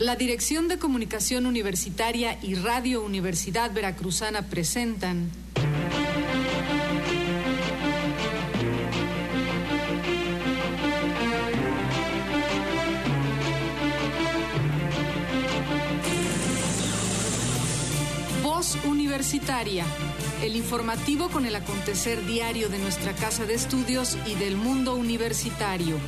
La Dirección de Comunicación Universitaria y Radio Universidad Veracruzana presentan Voz Universitaria, el informativo con el acontecer diario de nuestra casa de estudios y del mundo universitario.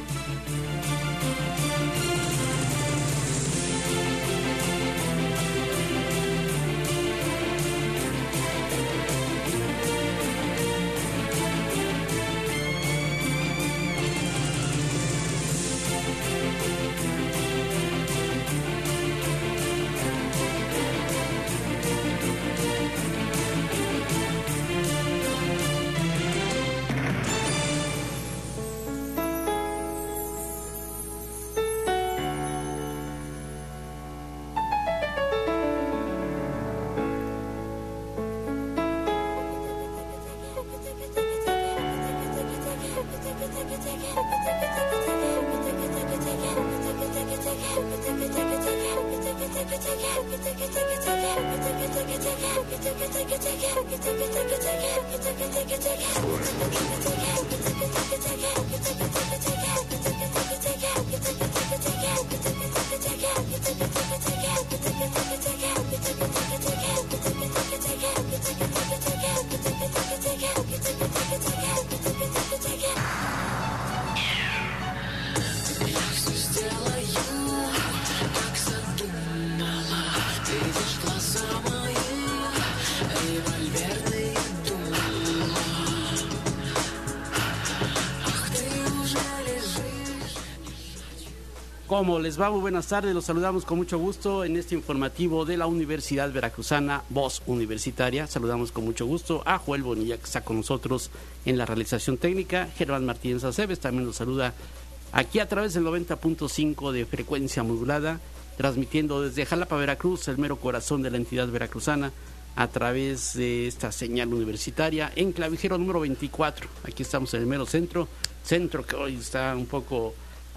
¿Cómo les va? Muy buenas tardes, los saludamos con mucho gusto en este informativo de la Universidad Veracruzana, Voz Universitaria. Saludamos con mucho gusto a Joel Bonilla, que está con nosotros en la realización técnica. Germán Martínez Aceves también nos saluda aquí a través del 90.5 de frecuencia modulada, transmitiendo desde Jalapa, Veracruz, el mero corazón de la entidad veracruzana, a través de esta señal universitaria en Clavijero número 24. Aquí estamos en el mero centro que hoy está un poco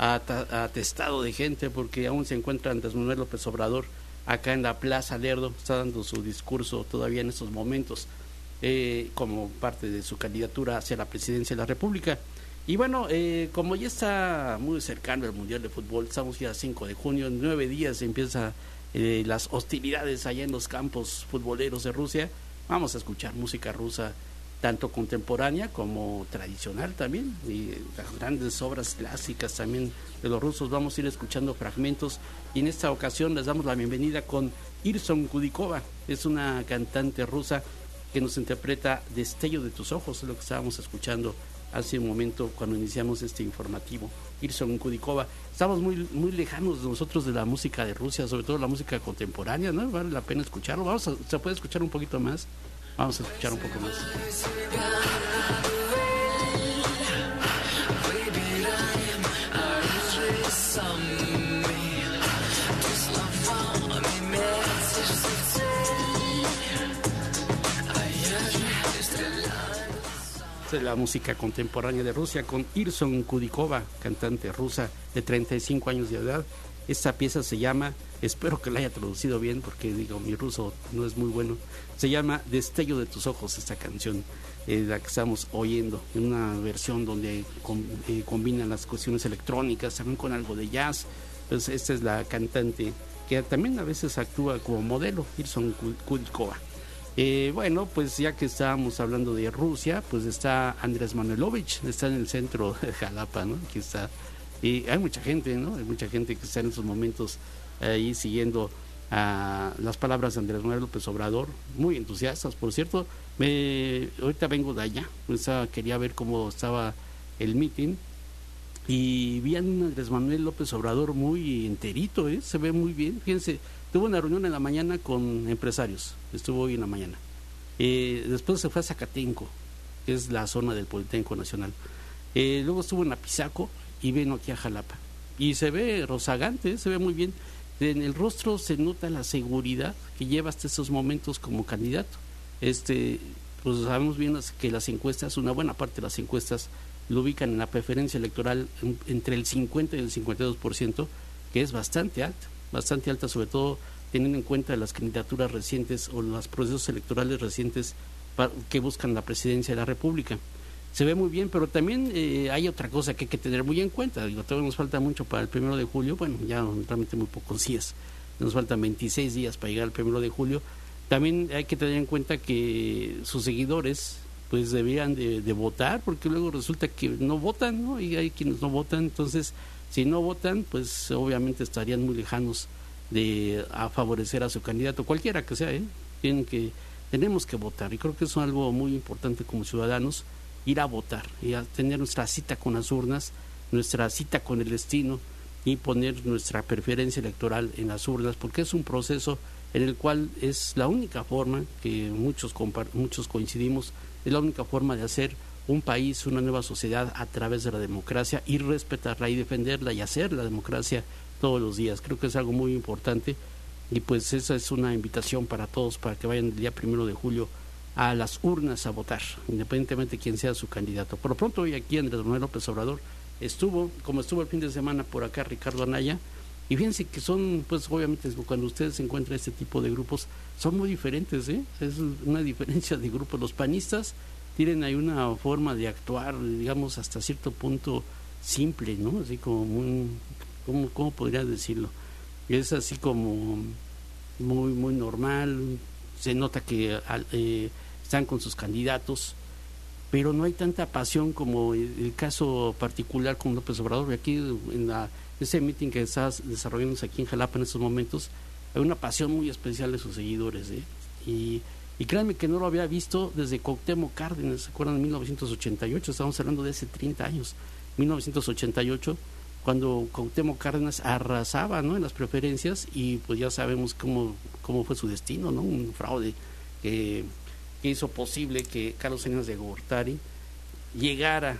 atestado de gente porque aún se encuentra Andrés Manuel López Obrador acá en la Plaza Lerdo. Está dando su discurso todavía en estos momentos como parte de su candidatura hacia la presidencia de la República. Y bueno, como ya está muy cercano el Mundial de Fútbol, estamos ya a 5 de junio, en 9 días empiezan las hostilidades allá en los campos futboleros de Rusia. Vamos a escuchar música rusa, tanto contemporánea como tradicional también, y las grandes obras clásicas también de los rusos. Vamos a ir escuchando fragmentos, y en esta ocasión les damos la bienvenida con Irson Kudikova. Es una cantante rusa que nos interpreta Destello de tus ojos, es lo que estábamos escuchando hace un momento cuando iniciamos este informativo. Irson Kudikova. Estamos muy lejanos nosotros de la música de Rusia, sobre todo la música contemporánea, ¿no? Vale la pena escucharlo. ¿Se puede escuchar un poquito más? Vamos a escuchar un poco más. Esta es la música contemporánea de Rusia con Irson Kudikova, cantante rusa de 35 años de edad. Esta pieza se llama, espero que la haya traducido bien porque digo, mi ruso no es muy bueno, se llama Destello de tus ojos, esta canción, la que estamos oyendo, en una versión donde combinan las cuestiones electrónicas, también con algo de jazz. Pues esta es la cantante que también a veces actúa como modelo, Irson Kudikova. Bueno, pues ya que estábamos hablando de Rusia, pues está Andrés Manuelovich, está en el centro de Jalapa, ¿no? Aquí está. Y hay mucha gente, ¿no? Hay mucha gente que está en estos momentos ahí siguiendo las palabras de Andrés Manuel López Obrador, muy entusiastas, por cierto. Ahorita vengo de allá, pues, quería ver cómo estaba el meeting y vi a un Andrés Manuel López Obrador muy enterito, se ve muy bien. Fíjense, tuvo una reunión en la mañana con empresarios, estuvo hoy en la mañana. Después se fue a Zacatenco, que es la zona del Politécnico Nacional. Luego estuvo en Apizaco y vino aquí a Jalapa. Y se ve rozagante, se ve muy bien. En el rostro se nota la seguridad que lleva hasta estos momentos como candidato. Pues sabemos bien que las encuestas, una buena parte de las encuestas lo ubican en la preferencia electoral entre el 50 y el 52%, que es bastante alta. bastante alta, sobre todo teniendo en cuenta las candidaturas recientes o los procesos electorales recientes que buscan la presidencia de la República. Se ve muy bien, pero también hay otra cosa que hay que tener muy en cuenta. Digo, todavía nos falta mucho para el 1 de julio, bueno, ya realmente muy pocos días, nos faltan 26 días para llegar al 1 de julio. También hay que tener en cuenta que sus seguidores pues deberían de votar, porque luego resulta que no votan, ¿no? Y hay quienes no votan, entonces si no votan, pues obviamente estarían muy lejanos a favorecer a su candidato, cualquiera que sea, tenemos que votar, y creo que eso es algo muy importante como ciudadanos, ir a votar y a tener nuestra cita con las urnas, nuestra cita con el destino y poner nuestra preferencia electoral en las urnas, porque es un proceso en el cual es la única forma que muchos coincidimos, es la única forma de hacer un país, una nueva sociedad a través de la democracia, y respetarla y defenderla y hacer la democracia todos los días. Creo que es algo muy importante, y pues esa es una invitación para todos, para que vayan el día 1 de julio a las urnas a votar, independientemente de quién sea su candidato. Por lo pronto, hoy aquí Andrés Manuel López Obrador estuvo el fin de semana por acá Ricardo Anaya, y fíjense que son, pues obviamente cuando ustedes encuentran este tipo de grupos, son muy diferentes, es una diferencia de grupos. Los panistas tienen ahí una forma de actuar, digamos, hasta cierto punto simple, ¿no? Así como muy, ¿cómo podría decirlo? Es así como muy, muy normal, se nota que están con sus candidatos, pero no hay tanta pasión como el caso particular con López Obrador. Aquí en ese meeting que está desarrollándose aquí en Jalapa en estos momentos, hay una pasión muy especial de sus seguidores, y créanme que no lo había visto desde Cuauhtémoc Cárdenas. ¿Se acuerdan? En 1988, estamos hablando de hace 30 años, 1988, cuando Cuauhtémoc Cárdenas arrasaba, ¿no?, en las preferencias, y pues ya sabemos cómo fue su destino, ¿no? Un fraude que hizo posible que Carlos Salinas de Gortari llegara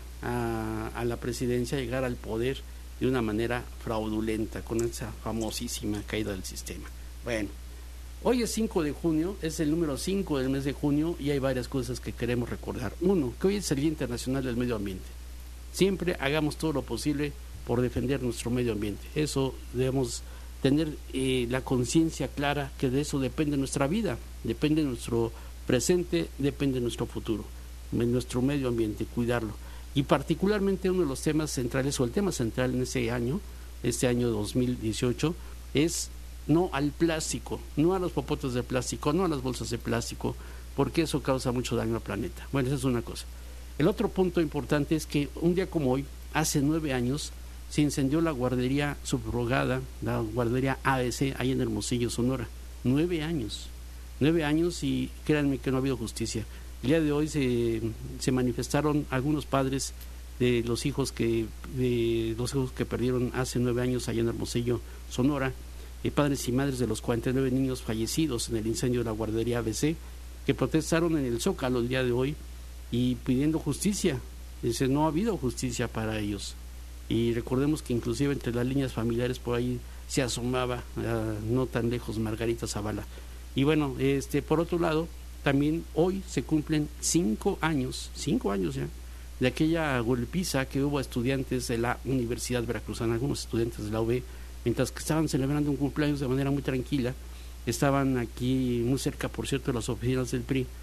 a la presidencia, llegara al poder de una manera fraudulenta, con esa famosísima caída del sistema. Bueno, hoy es 5 de junio, es el número 5 del mes de junio, y hay varias cosas que queremos recordar. Uno, que hoy es el Día Internacional del Medio Ambiente. Siempre hagamos todo lo posible por defender nuestro medio ambiente. Eso debemos tener la conciencia clara, que de eso depende nuestra vida, depende nuestro presente, depende nuestro futuro, nuestro medio ambiente, cuidarlo. Y particularmente uno de los temas centrales, o el tema central en este año 2018, es no al plástico, no a los popotes de plástico, no a las bolsas de plástico, porque eso causa mucho daño al planeta. Bueno, esa es una cosa. El otro punto importante es que un día como hoy, hace 9 años, se incendió la guardería subrogada, la guardería ABC, ahí en Hermosillo, Sonora. 9 años, y créanme que no ha habido justicia. El día de hoy se manifestaron algunos padres de los hijos que perdieron hace 9 años allá en Hermosillo, Sonora, padres y madres de los 49 niños fallecidos en el incendio de la guardería ABC, que protestaron en el Zócalo el día de hoy y pidiendo justicia. Dice, no ha habido justicia para ellos. Y recordemos que inclusive entre las líneas familiares por ahí se asomaba, no tan lejos, Margarita Zavala. Y bueno, por otro lado, también hoy se cumplen 5 años ya, de aquella golpiza que hubo a estudiantes de la Universidad Veracruzana, algunos estudiantes de la UB, mientras que estaban celebrando un cumpleaños de manera muy tranquila. Estaban aquí muy cerca, por cierto, de las oficinas del PRI,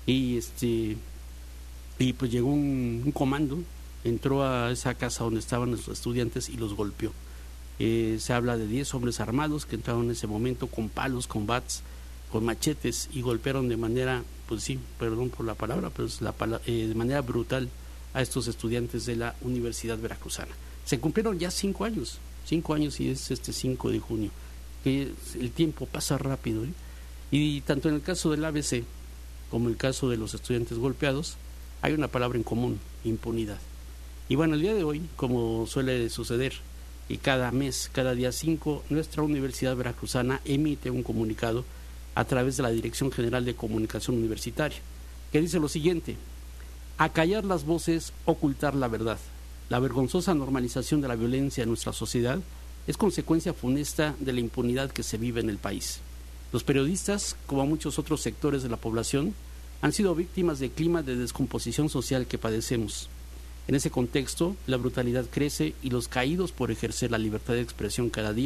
y pues llegó un comando, entró a esa casa donde estaban los estudiantes y los golpeó. Se habla de 10 hombres armados que entraron en ese momento con palos, con bats, con machetes, y golpearon de manera, pues sí, perdón por la palabra, pero de manera brutal a estos estudiantes de la Universidad Veracruzana. Se cumplieron ya 5 años, y es 5 de junio, que el tiempo pasa rápido, y tanto en el caso del ABC como en el caso de los estudiantes golpeados, hay una palabra en común: impunidad. Y bueno, el día de hoy, como suele suceder, y cada mes, cada día 5, nuestra Universidad Veracruzana emite un comunicado a través de la Dirección General de Comunicación Universitaria, que dice lo siguiente: acallar las voces, ocultar la verdad. La vergonzosa normalización de la violencia en nuestra sociedad es consecuencia funesta de la impunidad que se vive en el país. Los periodistas, como muchos otros sectores de la población, han sido víctimas del clima de descomposición social que padecemos. En ese contexto, la brutalidad crece y los caídos por ejercer la libertad de expresión cada día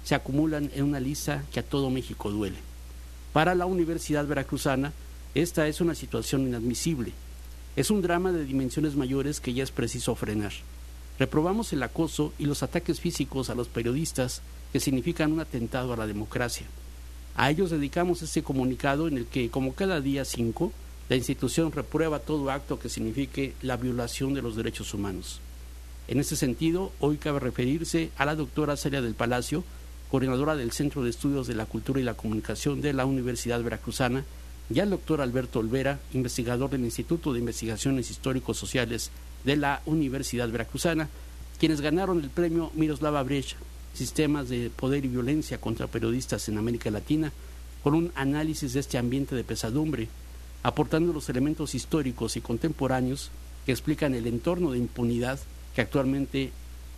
se acumulan en una lista que a todo México duele. Para la Universidad Veracruzana, esta es una situación inadmisible. Es un drama de dimensiones mayores que ya es preciso frenar. Reprobamos el acoso y los ataques físicos a los periodistas que significan un atentado a la democracia. A ellos dedicamos este comunicado en el que, como cada día 5, la institución reprueba todo acto que signifique la violación de los derechos humanos. En ese sentido, hoy cabe referirse a la doctora Celia del Palacio, coordinadora del Centro de Estudios de la Cultura y la Comunicación de la Universidad Veracruzana, y al doctor Alberto Olvera, investigador del Instituto de Investigaciones Histórico-Sociales de la Universidad Veracruzana, quienes ganaron el premio Miroslava Brecht, Sistemas de Poder y Violencia contra Periodistas en América Latina, con un análisis de este ambiente de pesadumbre, aportando los elementos históricos y contemporáneos que explican el entorno de impunidad que actualmente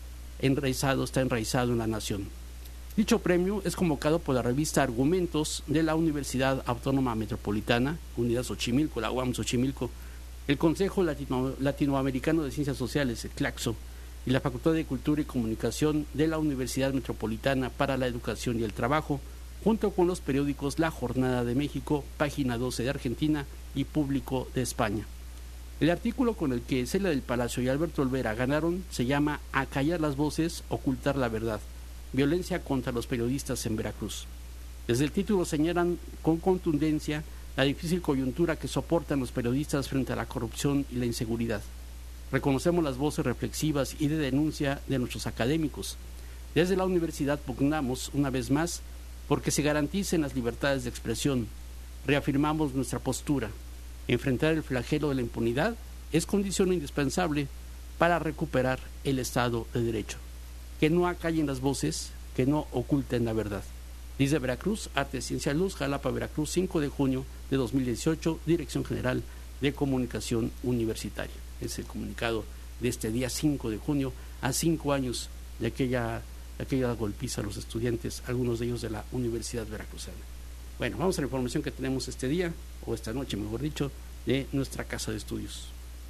está enraizado en la nación. Dicho premio es convocado por la revista Argumentos de la Universidad Autónoma Metropolitana, Unidad Xochimilco, la UAM Xochimilco, el Consejo Latinoamericano de Ciencias Sociales, el CLACSO, y la Facultad de Cultura y Comunicación de la Universidad Metropolitana para la Educación y el Trabajo, junto con los periódicos La Jornada de México, Página 12 de Argentina y Público de España. El artículo con el que Celia del Palacio y Alberto Olvera ganaron se llama Acallar las voces, ocultar la verdad. Violencia contra los periodistas en Veracruz. Desde el título señalan con contundencia la difícil coyuntura que soportan los periodistas frente a la corrupción y la inseguridad. Reconocemos las voces reflexivas y de denuncia de nuestros académicos. Desde la universidad pugnamos, una vez más, porque se garanticen las libertades de expresión. Reafirmamos nuestra postura. Enfrentar el flagelo de la impunidad es condición indispensable para recuperar el Estado de Derecho. Que no acallen las voces, que no oculten la verdad. Dice Veracruz, Arte, Ciencia, Luz, Jalapa, Veracruz, 5 de junio de 2018, Dirección General de Comunicación Universitaria. Es el comunicado de este día 5 de junio, a 5 años de aquella golpiza a los estudiantes, algunos de ellos de la Universidad Veracruzana. Bueno, vamos a la información que tenemos este día, o esta noche mejor dicho, de nuestra casa de estudios.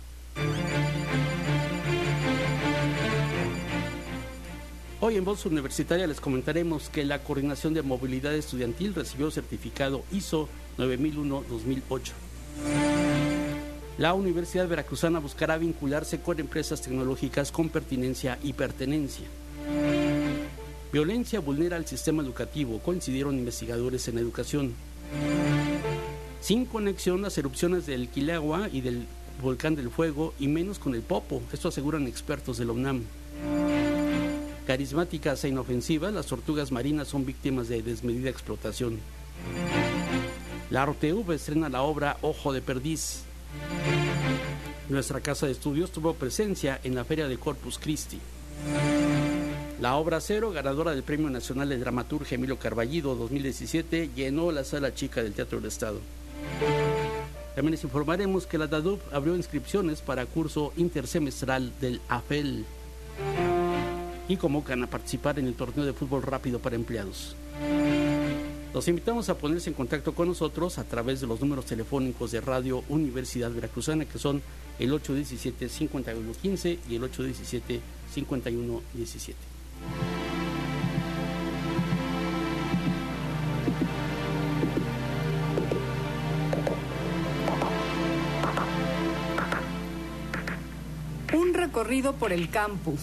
Hoy en Voz Universitaria les comentaremos que la Coordinación de Movilidad Estudiantil recibió certificado ISO 9001-2008. La Universidad Veracruzana buscará vincularse con empresas tecnológicas con pertinencia y pertenencia. Violencia vulnera el sistema educativo, coincidieron investigadores en educación. Sin conexión las erupciones del Quilagua y del Volcán del Fuego, y menos con el Popo, esto aseguran expertos de la UNAM. Carismáticas e inofensivas, las tortugas marinas son víctimas de desmedida explotación. La RTV estrena la obra Ojo de Perdiz. Nuestra casa de estudios tuvo presencia en la Feria de Corpus Christi. La obra Cero, ganadora del Premio Nacional de Dramaturgia Emilio Carballido 2017, llenó la sala chica del Teatro del Estado. También les informaremos que la DADUP abrió inscripciones para curso intersemestral del AFEL y convocan a participar en el torneo de fútbol rápido para empleados. Los invitamos a ponerse en contacto con nosotros a través de los números telefónicos de Radio Universidad Veracruzana, que son el 817-5115 y el 817-5117. Un recorrido por el campus.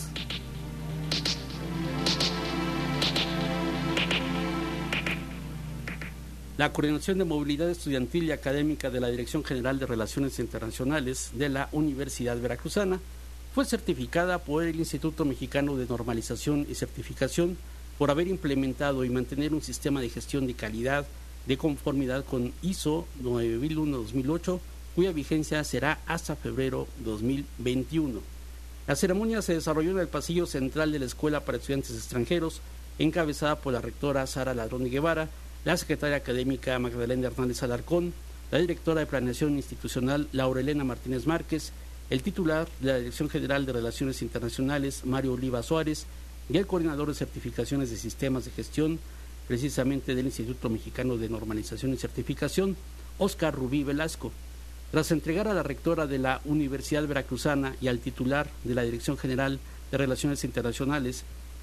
La Coordinación de Movilidad Estudiantil y Académica de la Dirección General de Relaciones Internacionales de la Universidad Veracruzana fue certificada por el Instituto Mexicano de Normalización y Certificación por haber implementado y mantener un sistema de gestión de calidad de conformidad con ISO 9001-2008, cuya vigencia será hasta febrero 2021. La ceremonia se desarrolló en el pasillo central de la Escuela para Estudiantes Extranjeros, encabezada por la rectora Sara Ladrón de Guevara, la secretaria académica Magdalena Hernández Alarcón, la directora de Planeación Institucional Laura Elena Martínez Márquez, el titular de la Dirección General de Relaciones Internacionales Mario Oliva Suárez y el coordinador de certificaciones de sistemas de gestión, precisamente del Instituto Mexicano de Normalización y Certificación, Óscar Rubí Velasco. Tras entregar a la rectora de la Universidad Veracruzana y al titular de la Dirección General de Relaciones Internacionales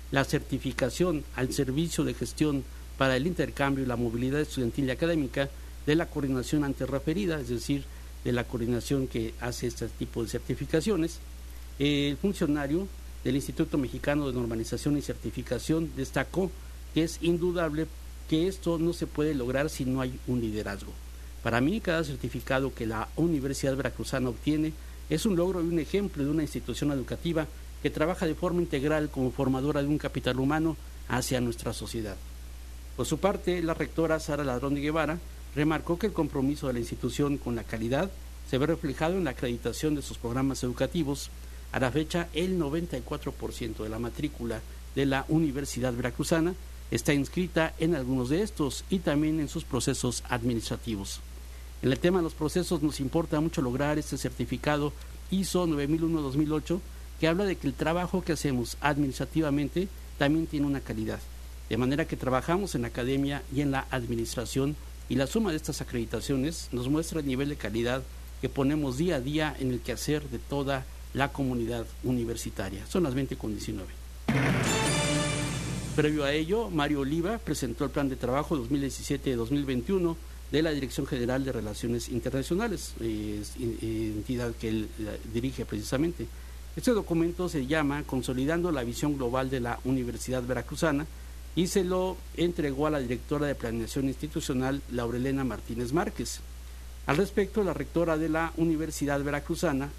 la certificación al servicio de gestión para el intercambio y la movilidad estudiantil y académica de la coordinación antes referida, es decir, de la coordinación que hace este tipo de certificaciones. El funcionario del Instituto Mexicano de Normalización y Certificación destacó que es indudable que esto no se puede lograr si no hay un liderazgo. Para mí, cada certificado que la Universidad Veracruzana obtiene es un logro y un ejemplo de una institución educativa que trabaja de forma integral como formadora de un capital humano hacia nuestra sociedad. Por su parte, la rectora Sara Ladrón de Guevara remarcó que el compromiso de la institución con la calidad se ve reflejado en la acreditación de sus programas educativos. A la fecha, el 94% de la matrícula de la Universidad Veracruzana está inscrita en algunos de estos y también en sus procesos administrativos. En el tema de los procesos nos importa mucho lograr este certificado ISO 9001-2008 que habla de que el trabajo que hacemos administrativamente también tiene una calidad, de manera que trabajamos en la academia y en la administración y la suma de estas acreditaciones nos muestra el nivel de calidad que ponemos día a día en el quehacer de toda la comunidad universitaria. Son las 20:19. Previo a ello, Mario Oliva presentó el Plan de Trabajo 2017-2021 de la Dirección General de Relaciones Internacionales, entidad que él dirige precisamente. Este documento se llama Consolidando la Visión Global de la Universidad Veracruzana y se lo entregó a la directora de Planeación Institucional, Laurelena Martínez Márquez. Al respecto, la rectora de la Universidad Veracruzana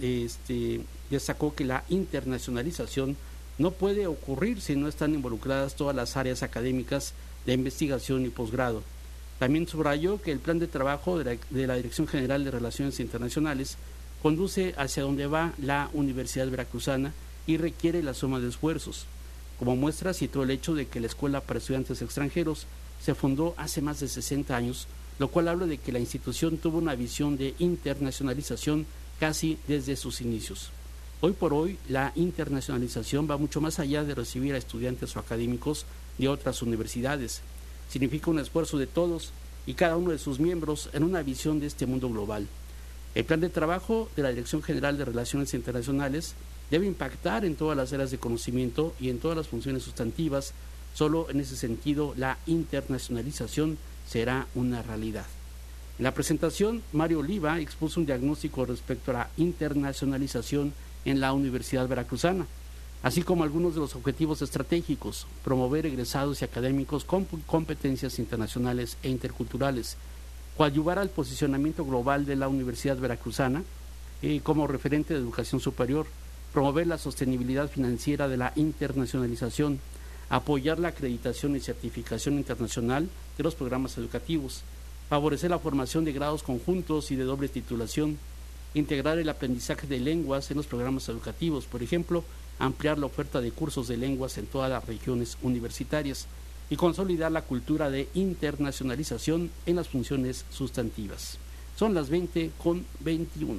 destacó que la internacionalización no puede ocurrir si no están involucradas todas las áreas académicas de investigación y posgrado. También subrayó que el plan de trabajo de la Dirección General de Relaciones Internacionales conduce hacia donde va la Universidad Veracruzana y requiere la suma de esfuerzos. Como muestra, citó el hecho de que la Escuela para Estudiantes Extranjeros se fundó hace más de 60 años, lo cual habla de que la institución tuvo una visión de internacionalización casi desde sus inicios. Hoy por hoy, la internacionalización va mucho más allá de recibir a estudiantes o académicos de otras universidades. Significa un esfuerzo de todos y cada uno de sus miembros en una visión de este mundo global. El plan de trabajo de la Dirección General de Relaciones Internacionales debe impactar en todas las áreas de conocimiento y en todas las funciones sustantivas. Solo en ese sentido la internacionalización será una realidad. En la presentación, Mario Oliva expuso un diagnóstico respecto a la internacionalización en la Universidad Veracruzana, así como algunos de los objetivos estratégicos: promover egresados y académicos con competencias internacionales e interculturales, coadyuvar al posicionamiento global de la Universidad Veracruzana como referente de educación superior, promover la sostenibilidad financiera de la internacionalización, apoyar la acreditación y certificación internacional de los programas educativos, favorecer la formación de grados conjuntos y de doble titulación, integrar el aprendizaje de lenguas en los programas educativos, por ejemplo, ampliar la oferta de cursos de lenguas en todas las regiones universitarias y consolidar la cultura de internacionalización en las funciones sustantivas. Son las 20:21.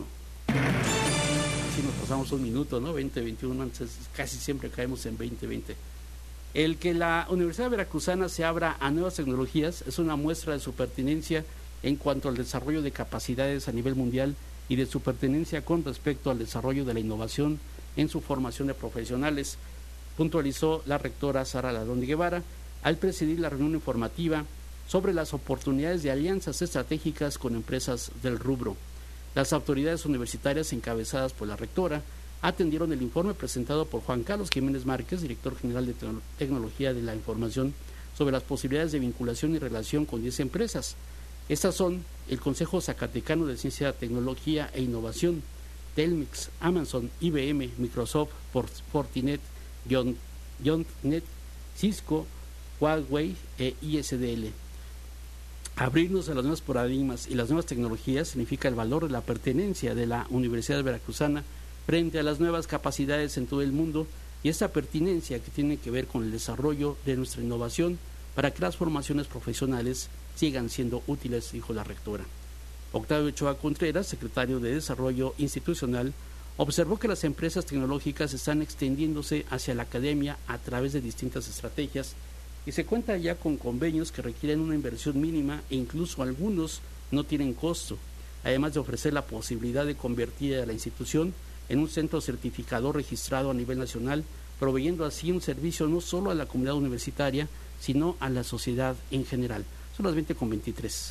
Así nos pasamos un minuto, ¿no? 20:21, antes casi siempre caemos en 20:20. El que la Universidad Veracruzana se abra a nuevas tecnologías es una muestra de su pertinencia en cuanto al desarrollo de capacidades a nivel mundial y de su pertinencia con respecto al desarrollo de la innovación en su formación de profesionales, puntualizó la rectora Sara Ladrón de Guevara al presidir la reunión informativa sobre las oportunidades de alianzas estratégicas con empresas del rubro. Las autoridades universitarias encabezadas por la rectora atendieron el informe presentado por Juan Carlos Jiménez Márquez, director general de Tecnología de la Información, sobre las posibilidades de vinculación y relación con 10 empresas. Estas son el Consejo Zacatecano de Ciencia, Tecnología e Innovación, Telmex, Amazon, IBM, Microsoft, Fortinet, YONTnet, Cisco, Huawei e ISDL. Abrirnos a los nuevos paradigmas y las nuevas tecnologías significa el valor de la pertenencia de la Universidad Veracruzana frente a las nuevas capacidades en todo el mundo y esta pertinencia que tiene que ver con el desarrollo de nuestra innovación para que las formaciones profesionales sigan siendo útiles, dijo la rectora. Octavio Ochoa Contreras, secretario de Desarrollo Institucional, observó que las empresas tecnológicas están extendiéndose hacia la academia a través de distintas estrategias y se cuenta ya con convenios que requieren una inversión mínima e incluso algunos no tienen costo, además de ofrecer la posibilidad de convertir a la institución en un centro certificador registrado a nivel nacional proveyendo así un servicio no solo a la comunidad universitaria, sino a la sociedad en general. Son las 20:23.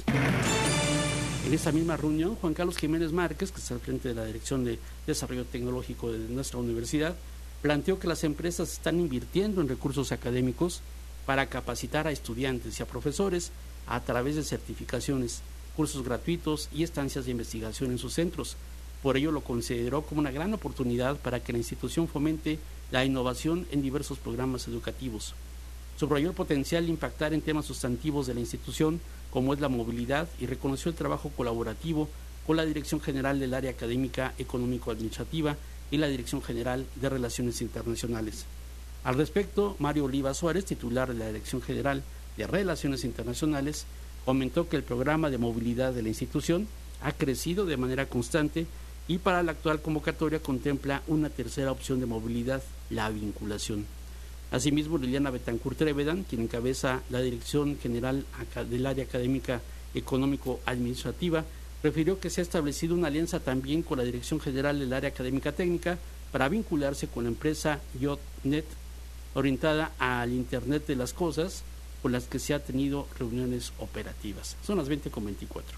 En esta misma reunión, Juan Carlos Jiménez Márquez, que está al frente de la Dirección de Desarrollo Tecnológico de nuestra universidad, planteó que las empresas están invirtiendo en recursos académicos para capacitar a estudiantes y a profesores a través de certificaciones, cursos gratuitos y estancias de investigación en sus centros. Por ello lo consideró como una gran oportunidad para que la institución fomente la innovación en diversos programas educativos. Subrayó el potencial de impactar en temas sustantivos de la institución, como es la movilidad, y reconoció el trabajo colaborativo con la Dirección General del Área Académica Económico-Administrativa y la Dirección General de Relaciones Internacionales. Al respecto, Mario Oliva Suárez, titular de la Dirección General de Relaciones Internacionales, comentó que el programa de movilidad de la institución ha crecido de manera constante y para la actual convocatoria contempla una tercera opción de movilidad, la vinculación. Asimismo, Liliana Betancourt Trevedan, quien encabeza la Dirección General del Área Académica Económico-Administrativa, refirió que se ha establecido una alianza también con la Dirección General del Área Académica Técnica para vincularse con la empresa YotNet, orientada al Internet de las Cosas, con las que se ha tenido reuniones operativas. Son las 20:24.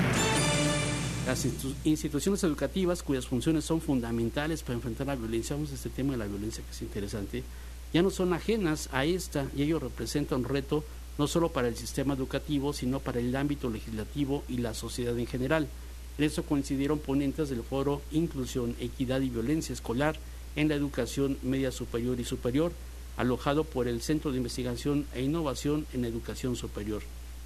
Las instituciones educativas, cuyas funciones son fundamentales para enfrentar la violencia, vamos a este tema de la violencia que es interesante, ya no son ajenas a esta, y ello representa un reto no solo para el sistema educativo, sino para el ámbito legislativo y la sociedad en general. En eso coincidieron ponentes del foro Inclusión, Equidad y Violencia Escolar en la Educación Media Superior y Superior, alojado por el Centro de Investigación e Innovación en Educación Superior.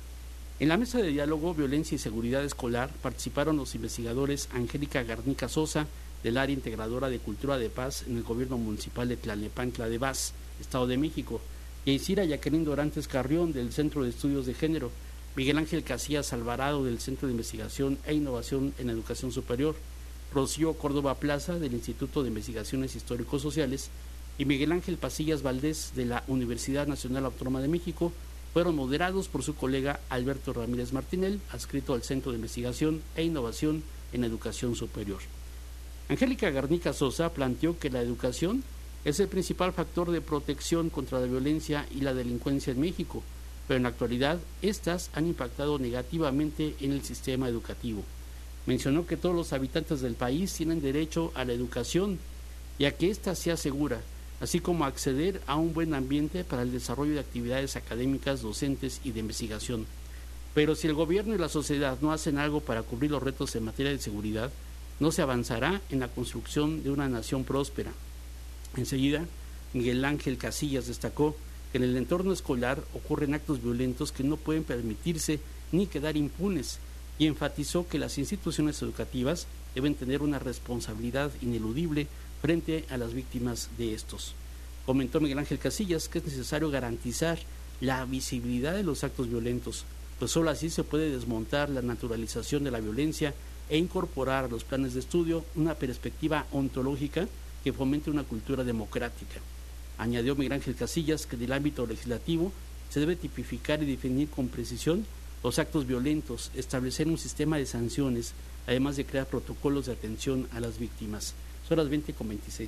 En la mesa de diálogo Violencia y Seguridad Escolar participaron los investigadores Angélica Garnica Sosa, del Área Integradora de Cultura de Paz en el Gobierno Municipal de Tlalnepantla de Vaz, Estado de México, y Isira Jacqueline Dorantes Carrión, del Centro de Estudios de Género, Miguel Ángel Casillas Alvarado, del Centro de Investigación e Innovación en Educación Superior, Rocío Córdoba Plaza, del Instituto de Investigaciones Histórico-Sociales, y Miguel Ángel Pasillas Valdés, de la Universidad Nacional Autónoma de México, fueron moderados por su colega Alberto Ramírez Martinel, adscrito al Centro de Investigación e Innovación en Educación Superior. Angélica Garnica Sosa planteó que la educación es el principal factor de protección contra la violencia y la delincuencia en México, pero en la actualidad estas han impactado negativamente en el sistema educativo. Mencionó que todos los habitantes del país tienen derecho a la educación y a que ésta sea segura, así como acceder a un buen ambiente para el desarrollo de actividades académicas, docentes y de investigación. Pero si el gobierno y la sociedad no hacen algo para cubrir los retos en materia de seguridad, no se avanzará en la construcción de una nación próspera. Enseguida, Miguel Ángel Casillas destacó que en el entorno escolar ocurren actos violentos que no pueden permitirse ni quedar impunes, y enfatizó que las instituciones educativas deben tener una responsabilidad ineludible frente a las víctimas de estos. Comentó Miguel Ángel Casillas que es necesario garantizar la visibilidad de los actos violentos, pues solo así se puede desmontar la naturalización de la violencia e incorporar a los planes de estudio una perspectiva ontológica que fomente una cultura democrática. Añadió Miguel Ángel Casillas que en el ámbito legislativo se debe tipificar y definir con precisión los actos violentos, establecer un sistema de sanciones, además de crear protocolos de atención a las víctimas. Son las 20:26.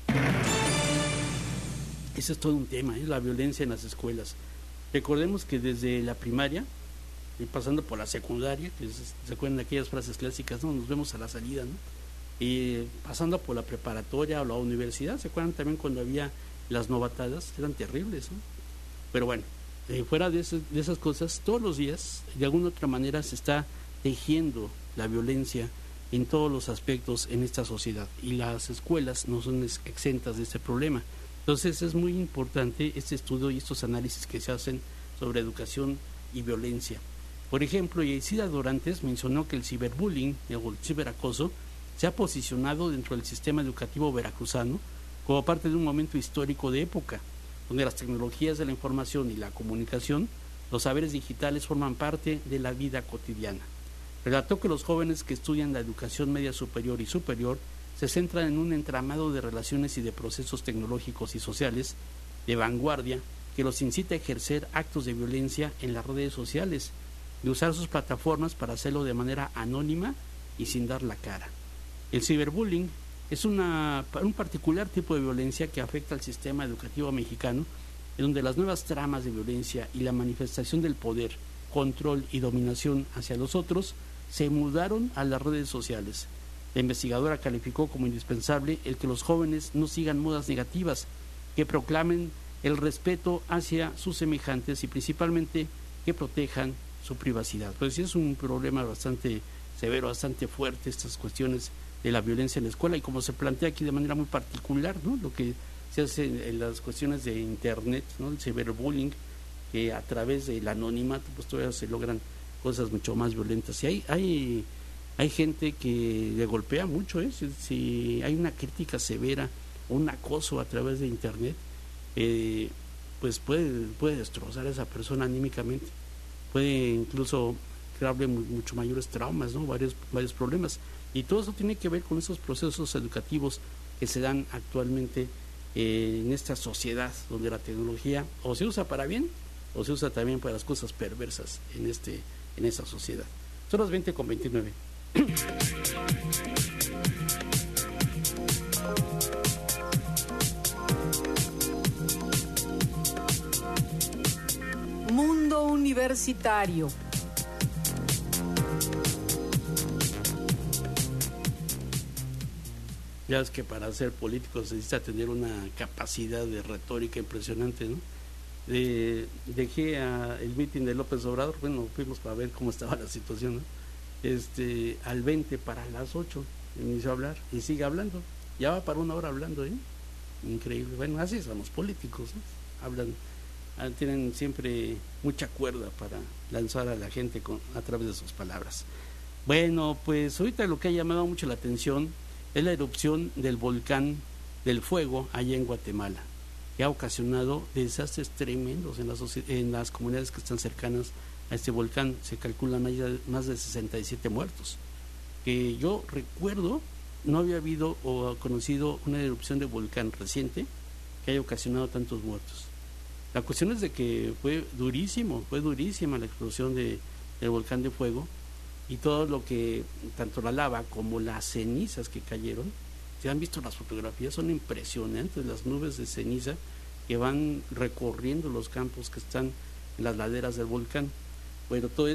Ese es todo un tema, la violencia en las escuelas. Recordemos que desde la primaria, y pasando por la secundaria, que se acuerdan de aquellas frases clásicas, ¿no? Nos vemos a la salida, ¿no? Y pasando por la preparatoria o la universidad, ¿se acuerdan también cuando había las novatadas? Eran terribles, ¿no? Pero bueno, fuera de esas cosas, todos los días, de alguna u otra manera, se está tejiendo la violencia en todos los aspectos en esta sociedad, y las escuelas no son exentas de este problema. Entonces es muy importante este estudio y estos análisis que se hacen sobre educación y violencia. Por ejemplo, Yeisira Dorantes mencionó que el ciberbullying o el ciberacoso se ha posicionado dentro del sistema educativo veracruzano como parte de un momento histórico de época, donde las tecnologías de la información y la comunicación, los saberes digitales forman parte de la vida cotidiana. Relató que los jóvenes que estudian la educación media superior y superior se centran en un entramado de relaciones y de procesos tecnológicos y sociales de vanguardia que los incita a ejercer actos de violencia en las redes sociales, de usar sus plataformas para hacerlo de manera anónima y sin dar la cara. El ciberbullying es un particular tipo de violencia que afecta al sistema educativo mexicano, en donde las nuevas tramas de violencia y la manifestación del poder, control y dominación hacia los otros se mudaron a las redes sociales. La investigadora calificó como indispensable el que los jóvenes no sigan modas negativas, que proclamen el respeto hacia sus semejantes y principalmente que protejan su privacidad. Pues sí, es un problema bastante severo, bastante fuerte, estas cuestiones de la violencia en la escuela, y como se plantea aquí de manera muy particular, ¿no?, lo que se hace en las cuestiones de internet, ¿no?, el ciberbullying, que a través del anonimato pues todavía se logran cosas mucho más violentas. Y hay gente que le golpea mucho, si hay una crítica severa o un acoso a través de internet, pues puede destrozar a esa persona anímicamente, puede incluso crearle mucho mayores traumas, ¿no?, varios problemas, y todo eso tiene que ver con esos procesos educativos que se dan actualmente en esta sociedad, donde la tecnología o se usa para bien o se usa también para las cosas perversas en esta sociedad. Son las 20:29. Mundo Universitario. Ya es que para ser político se necesita tener una capacidad de retórica impresionante, ¿no? Dejé el mitin de López Obrador, bueno, fuimos para ver cómo estaba la situación, ¿no? Al 20 para las 8 inició a hablar y sigue hablando, ya va para 1 hora hablando, increíble. Bueno, así son los políticos, ¿no? Hablan, tienen siempre mucha cuerda para lanzar a la gente a través de sus palabras. Bueno, pues ahorita lo que ha llamado mucho la atención es la erupción del volcán del Fuego allá en Guatemala, que ha ocasionado desastres tremendos en las comunidades que están cercanas a este volcán. Se calculan más de 67 muertos. Que yo recuerdo, no había habido o conocido una erupción de volcán reciente que haya ocasionado tantos muertos. La cuestión es de que fue durísima la explosión del volcán de Fuego, y todo lo que, tanto la lava como las cenizas que cayeron, si han visto las fotografías, son impresionantes, las nubes de ceniza que van recorriendo los campos que están en las laderas del volcán. Bueno, todo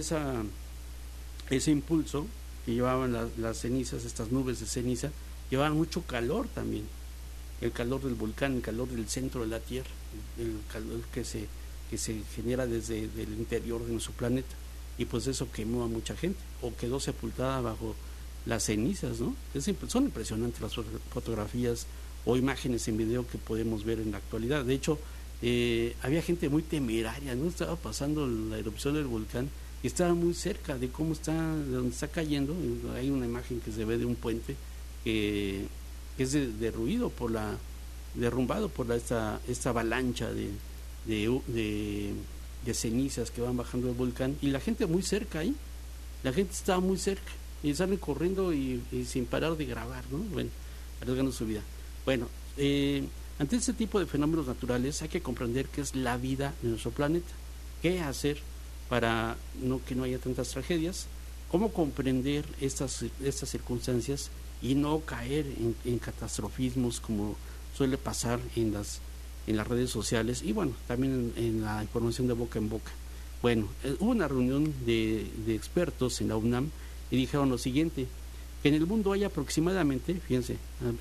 ese impulso que llevaban las cenizas, estas nubes de ceniza, llevaban mucho calor también, el calor del volcán, el calor del centro de la Tierra, el calor que se genera desde el interior de nuestro planeta, y pues eso quemó a mucha gente o quedó sepultada bajo las cenizas, ¿no? Son impresionantes las fotografías o imágenes en video que podemos ver en la actualidad. De hecho, había gente muy temeraria, ¿no? Estaba pasando la erupción del volcán y estaba muy cerca de de donde está cayendo. Hay una imagen que se ve de un puente que es derruido derrumbado por esta avalancha de cenizas que van bajando del volcán, y la gente muy cerca ahí, la gente estaba muy cerca y salen corriendo y sin parar de grabar, ¿no? Bueno, arriesgando su vida. Bueno, ante este tipo de fenómenos naturales hay que comprender qué es la vida de nuestro planeta, qué hacer para que no haya tantas tragedias, cómo comprender estas circunstancias y no caer en catastrofismos como suele pasar en las redes sociales y bueno, también en la información de boca en boca. Bueno, hubo una reunión de expertos en la UNAM y dijeron lo siguiente: que en el mundo hay aproximadamente, fíjense,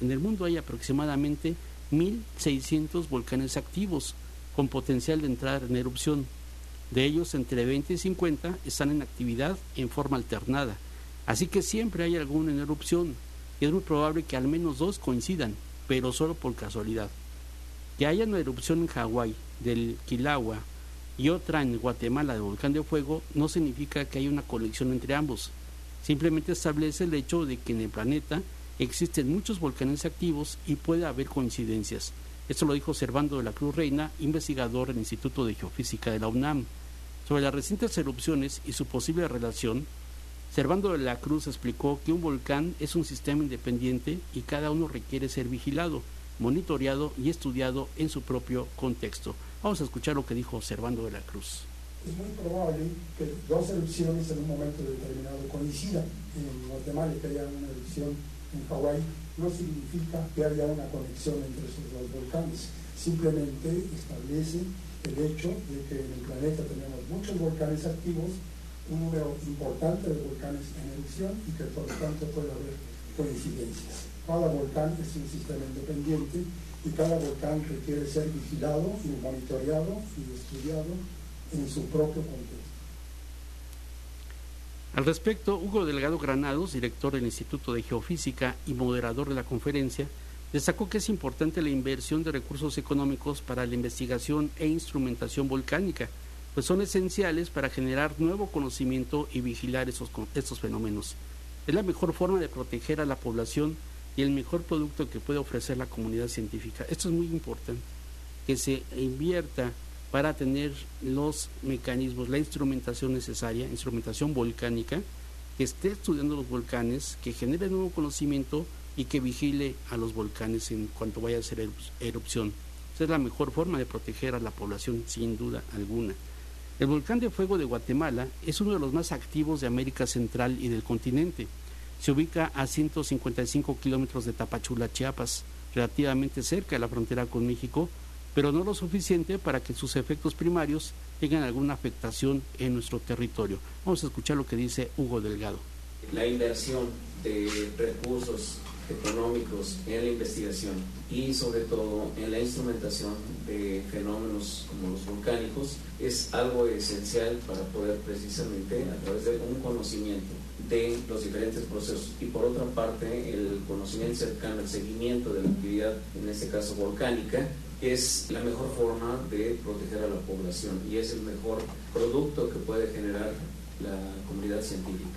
1.600 volcanes activos con potencial de entrar en erupción. De ellos, entre 20 y 50 están en actividad en forma alternada. Así que siempre hay alguno en erupción, y es muy probable que al menos 2 coincidan, pero solo por casualidad. Que haya una erupción en Hawái del Kilauea y otra en Guatemala del volcán de Fuego no significa que haya una conexión entre ambos. Simplemente establece el hecho de que en el planeta existen muchos volcanes activos y puede haber coincidencias. Esto lo dijo Servando de la Cruz Reina, investigador del Instituto de Geofísica de la UNAM. Sobre las recientes erupciones y su posible relación, Servando de la Cruz explicó que un volcán es un sistema independiente y cada uno requiere ser vigilado, monitoreado y estudiado en su propio contexto. Vamos a escuchar lo que dijo Servando de la Cruz. Es muy probable que 2 erupciones en un momento determinado coincidan en Guatemala, que haya una erupción en Hawái no significa que haya una conexión entre esos dos volcanes, simplemente establece el hecho de que en el planeta tenemos muchos volcanes activos, un número importante de volcanes en erupción y que por lo tanto puede haber coincidencias. Cada volcán es un sistema independiente y cada volcán requiere ser vigilado y monitoreado y estudiado en su propio contexto. Al respecto, Hugo Delgado Granados, director del Instituto de Geofísica y moderador de la conferencia, destacó que es importante la inversión de recursos económicos para la investigación e instrumentación volcánica, pues son esenciales para generar nuevo conocimiento y vigilar estos fenómenos. Es la mejor forma de proteger a la población y el mejor producto que puede ofrecer la comunidad científica. Esto es muy importante, que se invierta para tener los mecanismos, la instrumentación necesaria, instrumentación volcánica, que esté estudiando los volcanes, que genere nuevo conocimiento y que vigile a los volcanes en cuanto vaya a hacer erupción. Esa es la mejor forma de proteger a la población, sin duda alguna. El volcán de fuego de Guatemala es uno de los más activos de América Central y del continente. Se ubica a 155 kilómetros de Tapachula, Chiapas, relativamente cerca de la frontera con México, pero no lo suficiente para que sus efectos primarios tengan alguna afectación en nuestro territorio. Vamos a escuchar lo que dice Hugo Delgado. La inversión de recursos económicos en la investigación y sobre todo en la instrumentación de fenómenos como los volcánicos es algo esencial para poder precisamente a través de un conocimiento de los diferentes procesos y por otra parte el conocimiento cercano, el seguimiento de la actividad, en este caso volcánica, es la mejor forma de proteger a la población y es el mejor producto que puede generar la comunidad científica.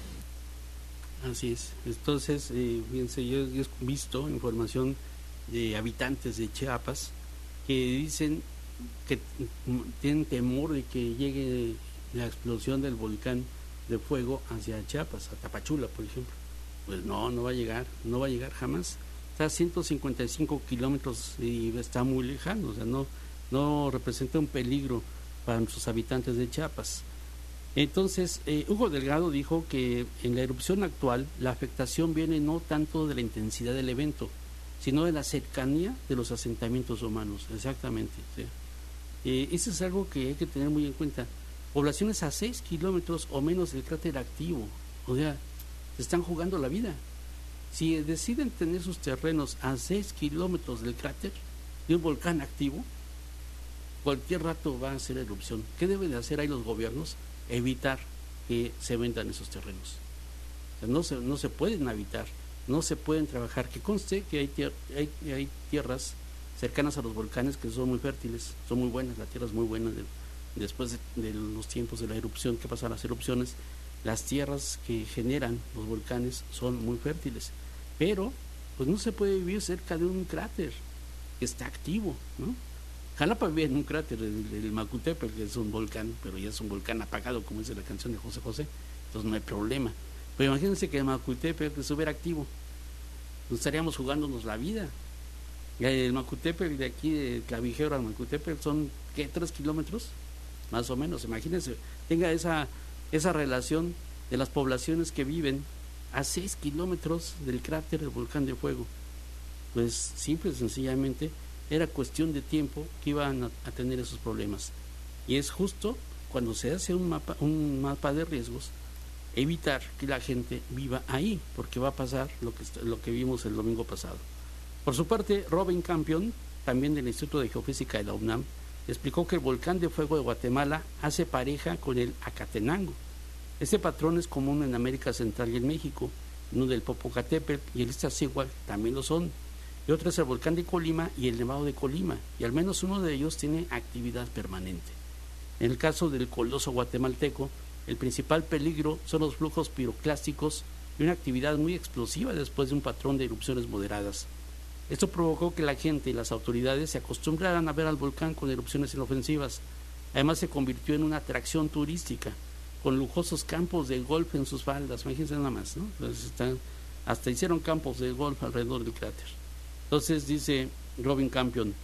Así es. Entonces, fíjense, yo he visto información de habitantes de Chiapas que dicen que tienen temor de que llegue la explosión del volcán de fuego hacia Chiapas, a Tapachula, por ejemplo. Pues no va a llegar jamás. Está a 155 kilómetros y está muy lejano, o sea, no representa un peligro para nuestros habitantes de Chiapas. Entonces, Hugo Delgado dijo que en la erupción actual la afectación viene no tanto de la intensidad del evento, sino de la cercanía de los asentamientos humanos, exactamente. ¿Sí? Eso es algo que hay que tener muy en cuenta. Poblaciones a 6 kilómetros o menos del cráter activo, o sea, se están jugando la vida. Si deciden tener sus terrenos a 6 kilómetros del cráter de un volcán activo, cualquier rato va a hacer erupción. ¿Qué deben de hacer ahí los gobiernos? Evitar que se vendan esos terrenos. O sea, no se pueden habitar, no se pueden trabajar. Que conste que hay tierras cercanas a los volcanes que son muy fértiles, son muy buenas, la tierra es muy buena. Después de los tiempos de la erupción, que pasan las erupciones, las tierras que generan los volcanes son muy fértiles, pero pues no se puede vivir cerca de un cráter que está activo, ¿no? Jalapa vive en un cráter, el Macutepec, que es un volcán, pero ya es un volcán apagado, como dice la canción de José José, entonces no hay problema. Pero imagínense que el Macutepec estuviera activo, nos estaríamos jugándonos la vida. El Macutepec de aquí, de Clavijero al Macutepec, son, ¿qué? 3 kilómetros, más o menos. Imagínense, tenga esa relación de las poblaciones que viven a 6 kilómetros del cráter del volcán de fuego. Pues simple y sencillamente era cuestión de tiempo que iban a tener esos problemas. Y es justo cuando se hace un mapa de riesgos, evitar que la gente viva ahí, porque va a pasar lo que vimos el domingo pasado. Por su parte, Robin Campion, también del Instituto de Geofísica de la UNAM, explicó que el volcán de fuego de Guatemala hace pareja con el Acatenango. Este patrón es común en América Central y en México. Uno del Popocatépetl y el Iztaccíhuatl también lo son. Y otro es el volcán de Colima y el Nevado de Colima, y al menos uno de ellos tiene actividad permanente. En el caso del coloso guatemalteco, el principal peligro son los flujos piroclásticos y una actividad muy explosiva después de un patrón de erupciones moderadas. Esto provocó que la gente y las autoridades se acostumbraran a ver al volcán con erupciones inofensivas. Además se convirtió en una atracción turística, con lujosos campos de golf en sus faldas. Imagínense nada más, ¿no? Entonces hasta hicieron campos de golf alrededor del cráter. Entonces dice Robin Campion,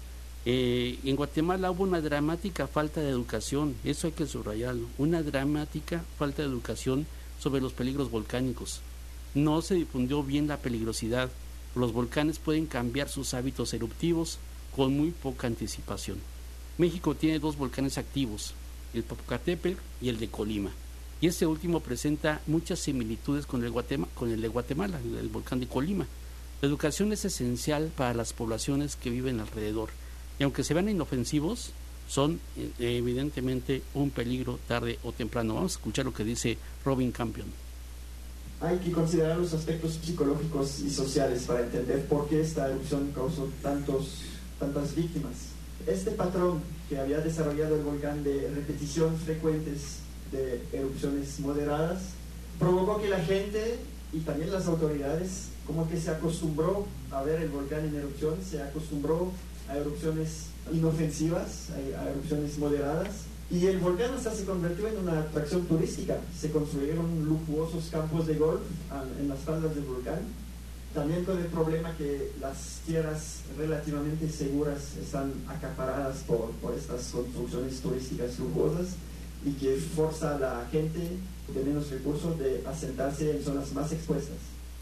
en Guatemala hubo una dramática falta de educación, eso hay que subrayarlo, una dramática falta de educación sobre los peligros volcánicos. no se difundió bien la peligrosidad. Los volcanes pueden cambiar sus hábitos eruptivos con muy poca anticipación. México tiene 2 volcanes activos, el Popocatépetl y el de Colima, y este último presenta muchas similitudes con el de Guatemala, el volcán de Colima. La educación es esencial para las poblaciones que viven alrededor, y aunque se vean inofensivos, son evidentemente un peligro tarde o temprano. Vamos a escuchar lo que dice Robin Campion. Hay que considerar los aspectos psicológicos y sociales para entender por qué esta erupción causó tantas víctimas. Este patrón que había desarrollado el volcán de repetición frecuentes de erupciones moderadas provocó que la gente y también las autoridades como que se acostumbró a ver el volcán en erupción, se acostumbró a erupciones inofensivas, a erupciones moderadas, y el volcán hasta se convirtió en una atracción turística. Se construyeron lujosos campos de golf en las faldas del volcán, también con el problema que las tierras relativamente seguras están acaparadas por estas construcciones turísticas lujosas, y que forza a la gente de menos recursos de asentarse en zonas más expuestas.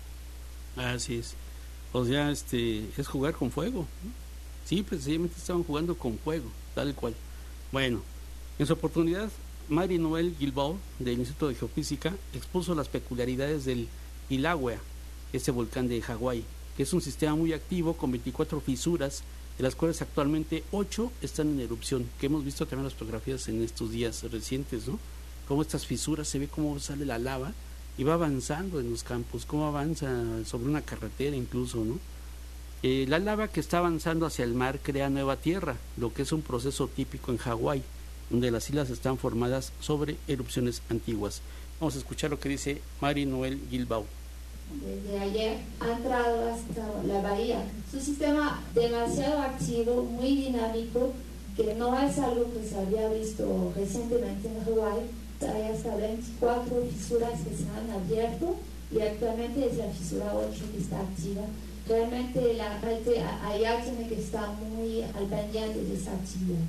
Así es. O sea, es jugar con fuego, ¿no? Sí, precisamente estaban jugando con fuego, tal cual. Bueno, en su oportunidad, Marie-Noëlle Guilbault, del Instituto de Geofísica, expuso las peculiaridades del Kilauea, ese volcán de Hawái, que es un sistema muy activo con 24 fisuras, de las cuales actualmente 8 están en erupción, que hemos visto también las fotografías en estos días recientes, ¿no? Cómo estas fisuras, se ve cómo sale la lava y va avanzando en los campos, cómo avanza sobre una carretera incluso, ¿no? La lava que está avanzando hacia el mar crea nueva tierra, lo que es un proceso típico en Hawái, donde las islas están formadas sobre erupciones antiguas. Vamos a escuchar lo que dice Marie-Noëlle Guilbault. Desde ayer ha entrado hasta la bahía. Su sistema demasiado activo, muy dinámico, que no es algo que se había visto recientemente en Hawái. Hay hasta 24 fisuras que se han abierto y actualmente es la fisura 8 que está activa. Realmente la gente allá tiene que estar muy al pendiente de esa actividad.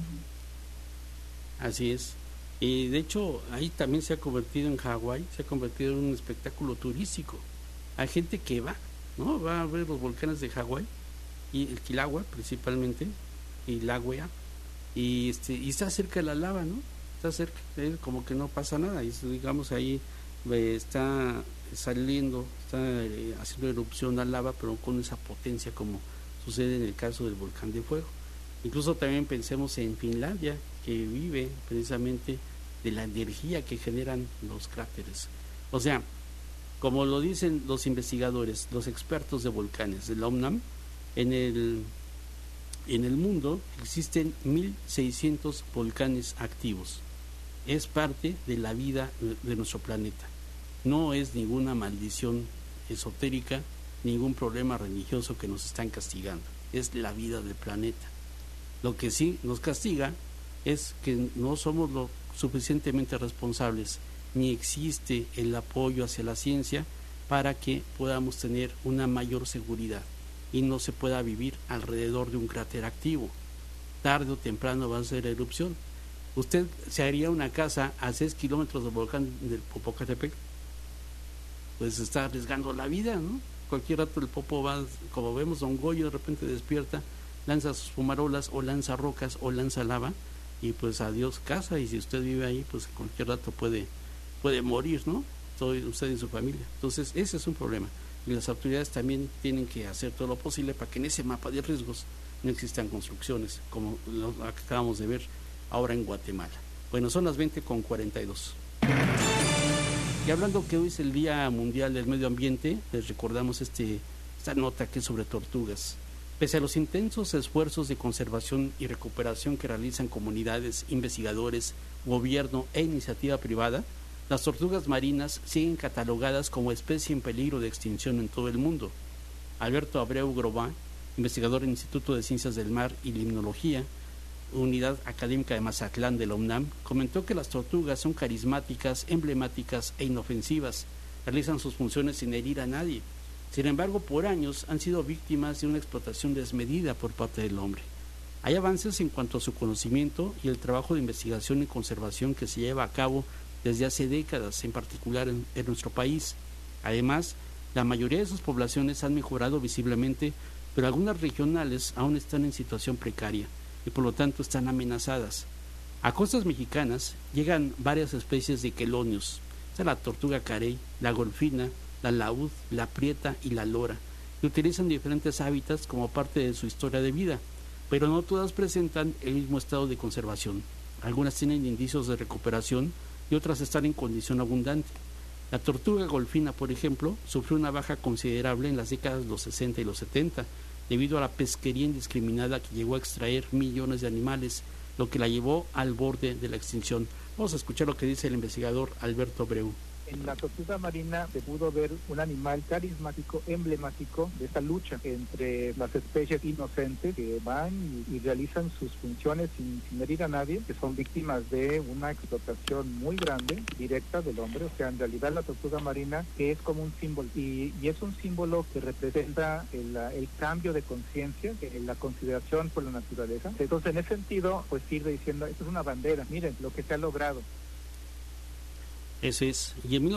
Así es. Y de hecho, ahí también se ha convertido en Hawái, se ha convertido en un espectáculo turístico. Hay gente que va, ¿no? Va a ver los volcanes de Hawái, y el Kilauea principalmente, y Kilauea, y está cerca de la lava, ¿no? Está cerca, como que no pasa nada, y digamos ahí está saliendo, está haciendo erupción la lava, pero con esa potencia como sucede en el caso del volcán de fuego. Incluso también pensemos en Finlandia, que vive precisamente de la energía que generan los cráteres. O sea, como lo dicen los investigadores, los expertos de volcanes de la UNAM, en el mundo existen 1.600 volcanes activos. Es parte de la vida de nuestro planeta. No es ninguna maldición esotérica, ningún problema religioso que nos están castigando. Es la vida del planeta. Lo que sí nos castiga es que no somos lo suficientemente responsables, ni existe el apoyo hacia la ciencia para que podamos tener una mayor seguridad y no se pueda vivir alrededor de un cráter activo. Tarde o temprano va a ser erupción. ¿Usted se haría una casa a 6 kilómetros del volcán del Popocatépetl? Pues está arriesgando la vida, ¿no? Cualquier rato el Popo va, como vemos, Don Goyo de repente despierta, lanza sus fumarolas o lanza rocas o lanza lava y pues adiós casa, y si usted vive ahí pues cualquier rato puede morir, ¿no? Usted y su familia. Entonces ese es un problema y las autoridades también tienen que hacer todo lo posible para que en ese mapa de riesgos no existan construcciones como lo que acabamos de ver ahora en Guatemala. Bueno, son las 20:42. Y hablando que hoy es el Día Mundial del Medio Ambiente, les recordamos esta nota que es sobre tortugas. Pese a los intensos esfuerzos de conservación y recuperación que realizan comunidades, investigadores, gobierno e iniciativa privada, las tortugas marinas siguen catalogadas como especie en peligro de extinción en todo el mundo. Alberto Abreu Grobá, investigador del Instituto de Ciencias del Mar y Limnología, Unidad Académica de Mazatlán de la UNAM, comentó que las tortugas son carismáticas, emblemáticas e inofensivas, realizan sus funciones sin herir a nadie. Sin embargo, por años han sido víctimas de una explotación desmedida por parte del hombre. Hay avances en cuanto a su conocimiento y el trabajo de investigación y conservación que se lleva a cabo desde hace décadas, en particular en nuestro país. Además, La mayoría de sus poblaciones han mejorado visiblemente, pero algunas regionales aún están en situación precaria y por lo tanto están amenazadas. A costas mexicanas llegan varias especies de quelonios, la tortuga carey, la golfina, la laúd, la prieta y la lora, y utilizan diferentes hábitats como parte de su historia de vida, pero no todas presentan el mismo estado de conservación. Algunas tienen indicios de recuperación y otras están en condición abundante. La tortuga golfina, por ejemplo, sufrió una baja considerable en las décadas de los 60 y los 70, debido a la pesquería indiscriminada que llegó a extraer millones de animales, lo que la llevó al borde de la extinción. Vamos a escuchar lo que dice el investigador Alberto Abreu. En la tortuga marina se pudo ver un animal carismático, emblemático de esta lucha entre las especies inocentes que van y realizan sus funciones sin herir a nadie, que son víctimas de una explotación muy grande, directa del hombre. O sea, en realidad la tortuga marina es como un símbolo, y es un símbolo que representa el cambio de conciencia, la consideración por la naturaleza. Entonces, en ese sentido, pues sirve diciendo, esto es una bandera, miren lo que se ha logrado. Eso es. Y en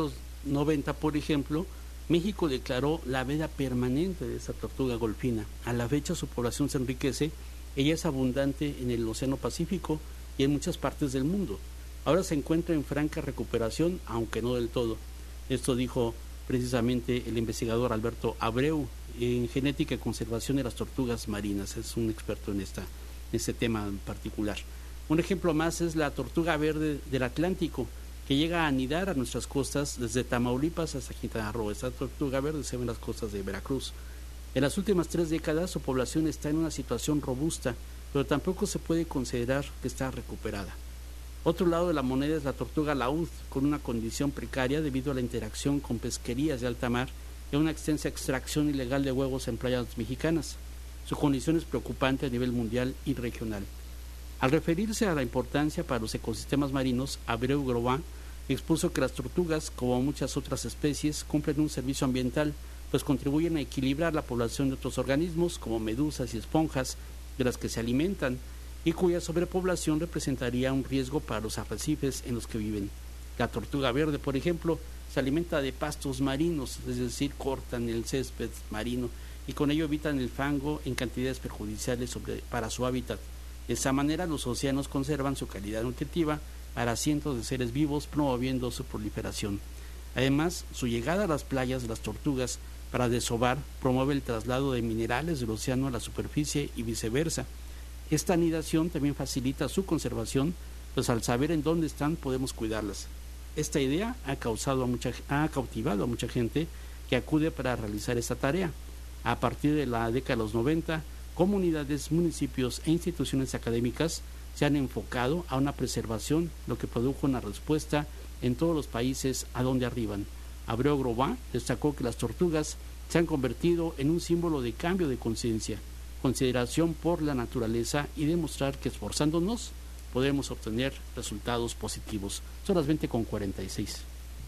1990, por ejemplo, México declaró la veda permanente de esta tortuga golfina. A la fecha su población se enriquece, ella es abundante en el Océano Pacífico y en muchas partes del mundo. Ahora se encuentra en franca recuperación, aunque no del todo. Esto dijo precisamente el investigador Alberto Abreu en genética y conservación de las tortugas marinas. Es un experto en este tema en particular. Un ejemplo más es la tortuga verde del Atlántico, que llega a anidar a nuestras costas desde Tamaulipas hasta Quintana Roo. Esta tortuga verde se ve en las costas de Veracruz. En las últimas 3 décadas su población está en una situación robusta, pero tampoco se puede considerar que está recuperada. Otro lado de la moneda es la tortuga laúd, con una condición precaria debido a la interacción con pesquerías de alta mar y a una extensa extracción ilegal de huevos en playas mexicanas. Su condición es preocupante a nivel mundial y regional. Al referirse a la importancia para los ecosistemas marinos, Abreu Grobá expuso que las tortugas, como muchas otras especies, cumplen un servicio ambiental, pues contribuyen a equilibrar la población de otros organismos, como medusas y esponjas, de las que se alimentan, y cuya sobrepoblación representaría un riesgo para los arrecifes en los que viven. La tortuga verde, por ejemplo, se alimenta de pastos marinos, es decir, cortan el césped marino, y con ello evitan el fango en cantidades perjudiciales para su hábitat. De esa manera los océanos conservan su calidad nutritiva para cientos de seres vivos, promoviendo su proliferación. Además, su llegada a las playas de las tortugas para desovar promueve el traslado de minerales del océano a la superficie y viceversa. Esta anidación también facilita su conservación, pues al saber en dónde están podemos cuidarlas. Esta idea ha cautivado a mucha gente que acude para realizar esta tarea. A partir de la década de los 90, comunidades, municipios e instituciones académicas se han enfocado a una preservación, lo que produjo una respuesta en todos los países a donde arriban. Abreu Grobá destacó que las tortugas se han convertido en un símbolo de cambio de conciencia, consideración por la naturaleza y demostrar que esforzándonos podemos obtener resultados positivos. Son las 20:46.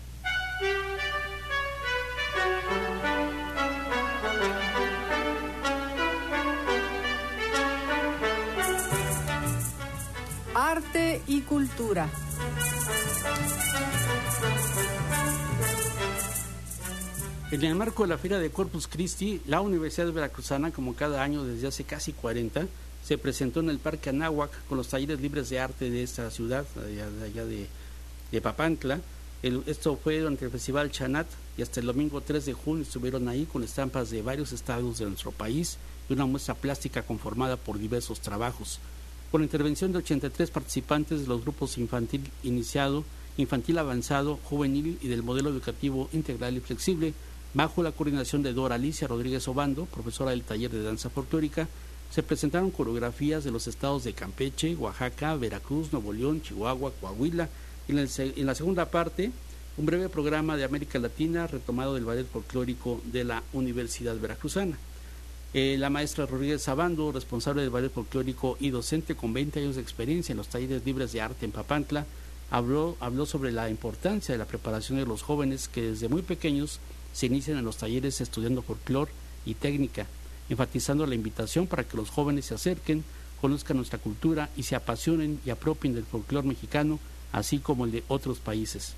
Arte y cultura. En el marco de la Feria de Corpus Christi, la Universidad Veracruzana, como cada año desde hace casi 40, se presentó en el Parque Anáhuac con los talleres libres de arte de esta ciudad, allá de Papantla. Esto fue durante el Festival Chanat y hasta el domingo 3 de junio estuvieron ahí con estampas de varios estados de nuestro país y una muestra plástica conformada por diversos trabajos. Con la intervención de 83 participantes de los grupos infantil iniciado, infantil avanzado, juvenil y del modelo educativo integral y flexible, bajo la coordinación de Dora Alicia Rodríguez Obando, profesora del taller de danza folclórica, se presentaron coreografías de los estados de Campeche, Oaxaca, Veracruz, Nuevo León, Chihuahua, Coahuila. En la segunda parte, un breve programa de América Latina retomado del ballet folclórico de la Universidad Veracruzana. La maestra Rodríguez Obando, responsable del ballet folclórico y docente con 20 años de experiencia en los talleres libres de arte en Papantla, habló sobre la importancia de la preparación de los jóvenes que desde muy pequeños se inician en los talleres estudiando folclore y técnica, enfatizando la invitación para que los jóvenes se acerquen, conozcan nuestra cultura y se apasionen y apropien del folclore mexicano, así como el de otros países.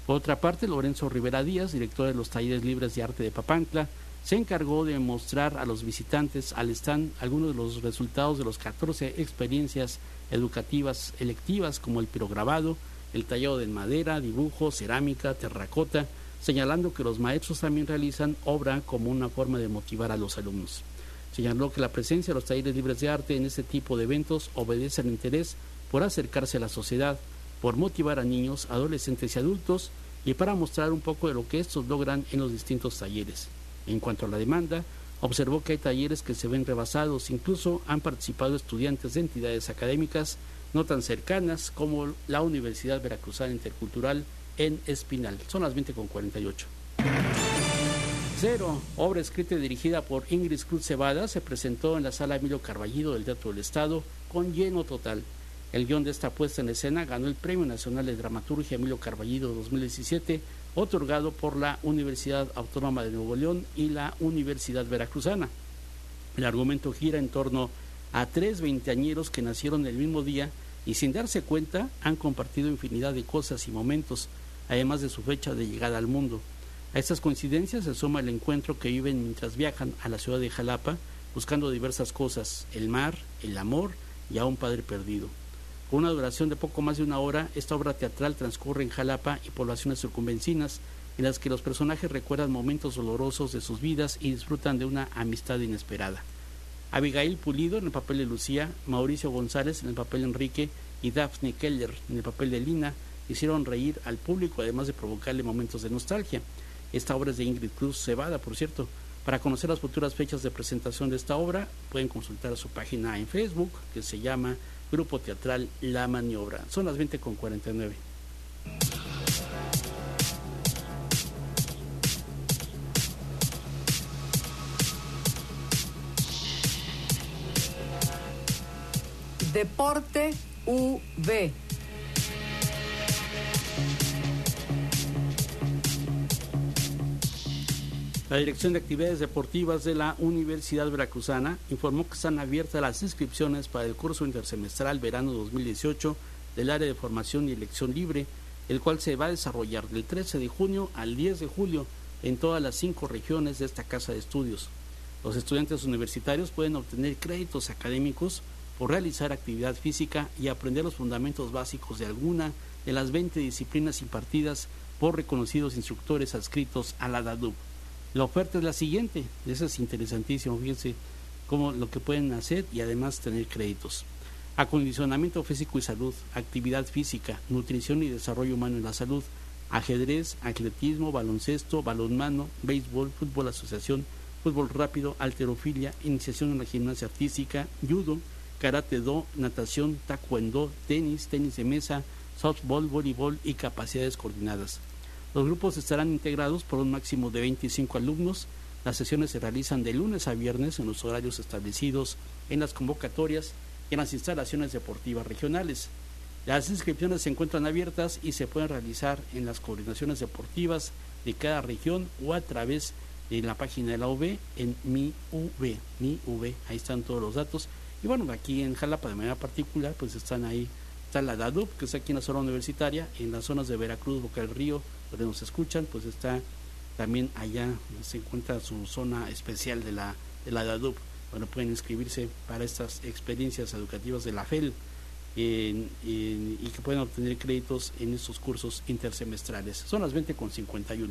Por otra parte, Lorenzo Rivera Díaz, director de los Talleres Libres de Arte de Papantla, se encargó de mostrar a los visitantes al stand algunos de los resultados de los 14 experiencias educativas electivas, como el pirograbado, el tallado de madera, dibujo, cerámica, terracota, señalando que los maestros también realizan obra como una forma de motivar a los alumnos. Señaló que la presencia de los talleres libres de arte en este tipo de eventos obedece al interés por acercarse a la sociedad, por motivar a niños, adolescentes y adultos, y para mostrar un poco de lo que estos logran en los distintos talleres. En cuanto a la demanda, observó que hay talleres que se ven rebasados, incluso han participado estudiantes de entidades académicas no tan cercanas como la Universidad Veracruzana Intercultural en Espinal. Son las 20:48. Cero, obra escrita y dirigida por Ingrid Cruz Cebada, se presentó en la Sala Emilio Carballido del Teatro del Estado con lleno total. El guión de esta puesta en escena ganó el Premio Nacional de Dramaturgia Emilio Carballido 2017, otorgado por la Universidad Autónoma de Nuevo León y la Universidad Veracruzana. El argumento gira en torno a 3 veinteañeros que nacieron el mismo día y sin darse cuenta han compartido infinidad de cosas y momentos, además de su fecha de llegada al mundo. A estas coincidencias se suma el encuentro que viven mientras viajan a la ciudad de Jalapa, buscando diversas cosas: el mar, el amor y a un padre perdido. Con una duración de poco más de 1 hora, esta obra teatral transcurre en Jalapa y poblaciones circunvecinas, en las que los personajes recuerdan momentos dolorosos de sus vidas y disfrutan de una amistad inesperada. Abigail Pulido en el papel de Lucía, Mauricio González en el papel de Enrique y Daphne Keller en el papel de Lina hicieron reír al público, además de provocarle momentos de nostalgia. Esta obra es de Ingrid Cruz Cebada, por cierto. Para conocer las futuras fechas de presentación de esta obra, pueden consultar su página en Facebook, que se llama Grupo Teatral La Maniobra. Son las 20:49. Deporte UV. La Dirección de Actividades Deportivas de la Universidad Veracruzana informó que están abiertas las inscripciones para el curso intersemestral verano 2018 del área de formación y elección libre, el cual se va a desarrollar del 13 de junio al 10 de julio en todas las 5 regiones de esta casa de estudios. Los estudiantes universitarios pueden obtener créditos académicos por realizar actividad física y aprender los fundamentos básicos de alguna de las 20 disciplinas impartidas por reconocidos instructores adscritos a la DADUB. La oferta es la siguiente, eso es interesantísimo, fíjense cómo lo que pueden hacer y además tener créditos. Acondicionamiento físico y salud, actividad física, nutrición y desarrollo humano en la salud, ajedrez, atletismo, baloncesto, balonmano, béisbol, fútbol asociación, fútbol rápido, halterofilia, iniciación en la gimnasia artística, judo, karate do, natación, taekwondo, tenis de mesa, softball, voleibol y capacidades coordinadas. Los grupos estarán integrados por un máximo de 25 alumnos. Las sesiones se realizan de lunes a viernes en los horarios establecidos en las convocatorias y en las instalaciones deportivas regionales. Las inscripciones se encuentran abiertas y se pueden realizar en las coordinaciones deportivas de cada región o a través de la página de la UV en Mi UV, ahí están todos los datos. Y bueno, aquí en Jalapa de manera particular pues están ahí, está la DADUB, que está aquí en la zona universitaria, en las zonas de Veracruz, Boca del Río, donde nos escuchan, pues está también allá, se encuentra su zona especial de la DADUB. Bueno, pueden inscribirse para estas experiencias educativas de la FEL y que pueden obtener créditos en estos cursos intersemestrales. Son las 20:51.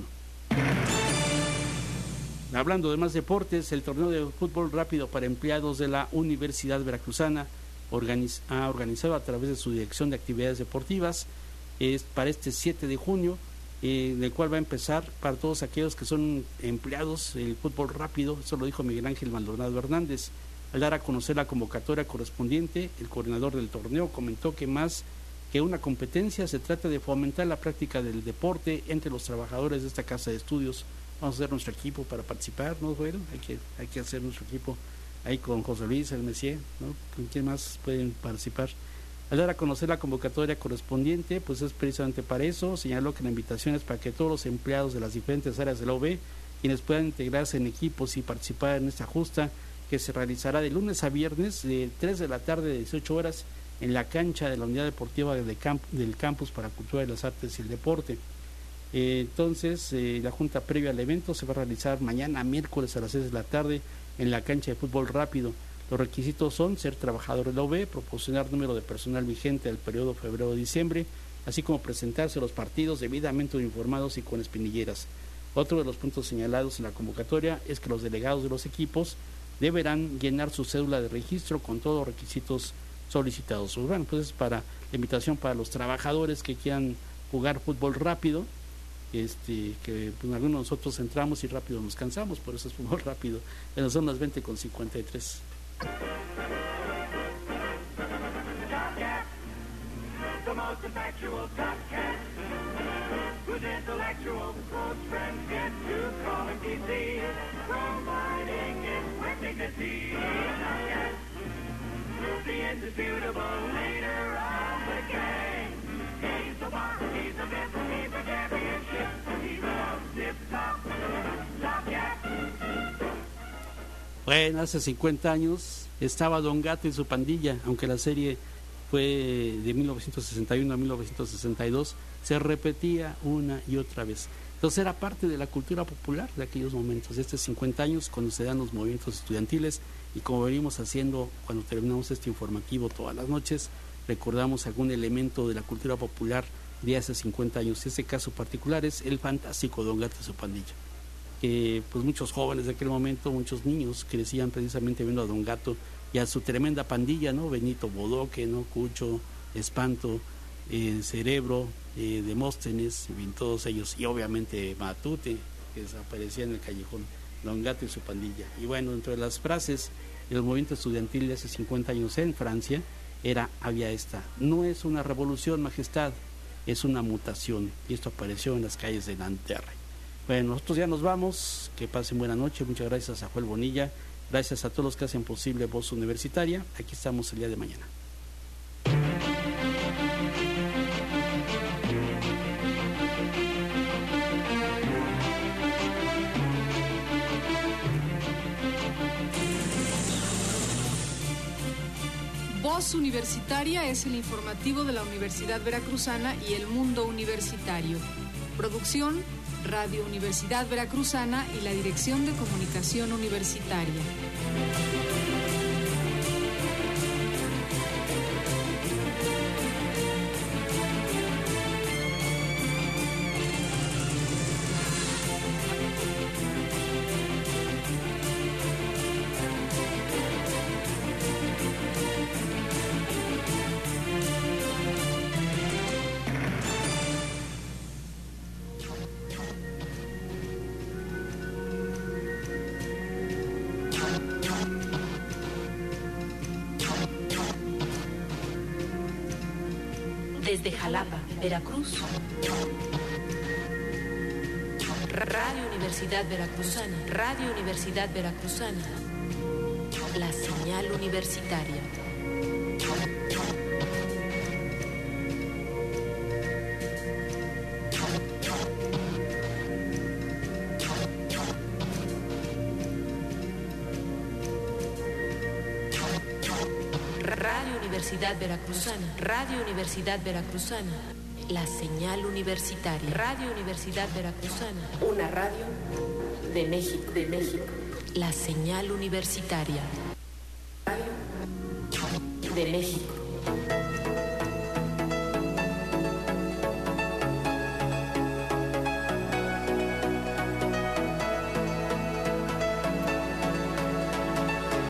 Hablando de más deportes, el torneo de fútbol rápido para empleados de la Universidad Veracruzana ha organizado a través de su Dirección de Actividades Deportivas es para este 7 de junio, en el cual va a empezar para todos aquellos que son empleados del fútbol rápido. Eso lo dijo Miguel Ángel Maldonado Hernández. Al dar a conocer la convocatoria correspondiente, el coordinador del torneo comentó que más que una competencia se trata de fomentar la práctica del deporte entre los trabajadores de esta casa de estudios. Vamos a hacer nuestro equipo para participar, ¿no? Bueno, hay que hacer nuestro equipo ahí con José Luis, el Messier, ¿no? ¿Con quién más pueden participar? Al dar a conocer la convocatoria correspondiente, pues es precisamente para eso. Señaló que la invitación es para que todos los empleados de las diferentes áreas de la UV, quienes puedan integrarse en equipos y participar en esta justa, que se realizará de lunes a viernes de 3 de la tarde de 18 horas en la cancha de la Unidad Deportiva del Campus para Cultura de las Artes y el Deporte. Entonces, la junta previa al evento se va a realizar mañana miércoles a las 6 de la tarde en la cancha de fútbol rápido. Los requisitos son ser trabajador de la UB, proporcionar número de personal vigente del periodo febrero-diciembre, así como presentarse a los partidos debidamente uniformados y con espinilleras. Otro de los puntos señalados en la convocatoria es que los delegados de los equipos deberán llenar su cédula de registro con todos los requisitos solicitados. Bueno, pues es para la invitación para los trabajadores que quieran jugar fútbol rápido, que pues, algunos de nosotros entramos y rápido nos cansamos, por eso es fútbol rápido. Son las 20:53. Bueno, hace 50 años estaba Don Gato y su pandilla, aunque la serie fue de 1961 a 1962, se repetía una y otra vez. Entonces era parte de la cultura popular de aquellos momentos, de estos 50 años, cuando se dan los movimientos estudiantiles, y como venimos haciendo cuando terminamos este informativo todas las noches, recordamos algún elemento de la cultura popular de hace 50 años. Este caso particular es el fantástico Don Gato y su pandilla, que pues muchos jóvenes de aquel momento, muchos niños crecían precisamente viendo a Don Gato y a su tremenda pandilla, ¿no? Benito Bodoque, ¿no? Cucho, Espanto, Cerebro, Demóstenes, y todos ellos, y obviamente Matute, que desaparecía en el callejón. Don Gato y su pandilla. Y bueno, entre las frases del movimiento estudiantil de hace 50 años en Francia había esta: no es una revolución, majestad, es una mutación. Y esto apareció en las calles de Nanterre. Bueno, nosotros ya nos vamos, que pasen buena noche. Muchas gracias a Joel Bonilla, gracias a todos los que hacen posible Voz Universitaria. Aquí estamos el día de mañana. Voz Universitaria es el informativo de la Universidad Veracruzana y el mundo universitario. Producción, Radio Universidad Veracruzana y la Dirección de Comunicación Universitaria. Desde Jalapa, Veracruz, Radio Universidad Veracruzana, Radio Universidad Veracruzana, la señal universitaria. Universidad Veracruzana, Radio Universidad Veracruzana, la señal universitaria. Radio Universidad Veracruzana, una radio de México, la señal universitaria. Radio de México.